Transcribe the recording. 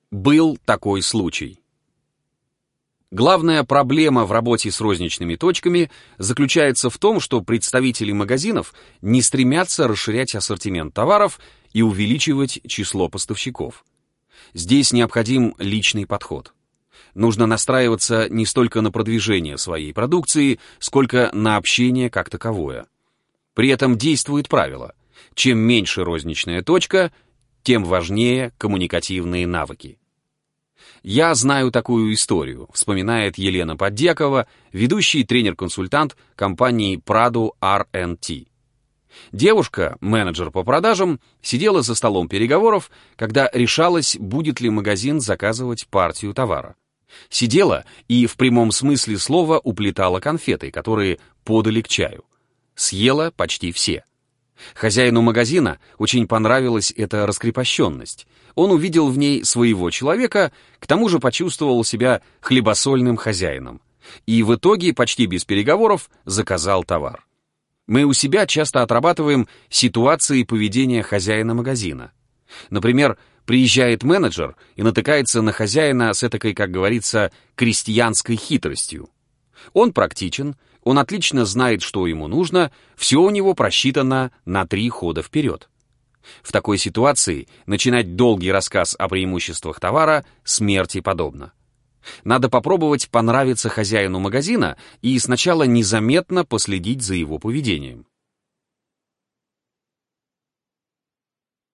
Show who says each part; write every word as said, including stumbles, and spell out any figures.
Speaker 1: Был такой случай. Главная проблема в работе с розничными точками заключается в том, что представители магазинов не стремятся расширять ассортимент товаров и увеличивать число поставщиков. Здесь необходим личный подход. Нужно настраиваться не столько на продвижение своей продукции, сколько на общение как таковое. При этом действует правило: чем меньше розничная точка, тем важнее коммуникативные навыки. «Я знаю такую историю», — вспоминает Елена Поддекова, ведущий тренер-консультант компании Prado ар энд ти. Девушка, менеджер по продажам, сидела за столом переговоров, когда решалась, будет ли магазин заказывать партию товара. Сидела и в прямом смысле слова уплетала конфеты, которые подали к чаю. Съела почти все. Хозяину магазина очень понравилась эта раскрепощенность. Он увидел в ней своего человека, к тому же почувствовал себя хлебосольным хозяином. И в итоге, почти без переговоров, заказал товар. Мы у себя часто отрабатываем ситуации поведения хозяина магазина. Например, приезжает менеджер и натыкается на хозяина с этакой, как говорится, крестьянской хитростью. Он практичен, он отлично знает, что ему нужно, все у него просчитано на три хода вперед. В такой ситуации начинать долгий рассказ о преимуществах товара смерти подобно. Надо попробовать понравиться хозяину магазина и сначала незаметно последить за его поведением.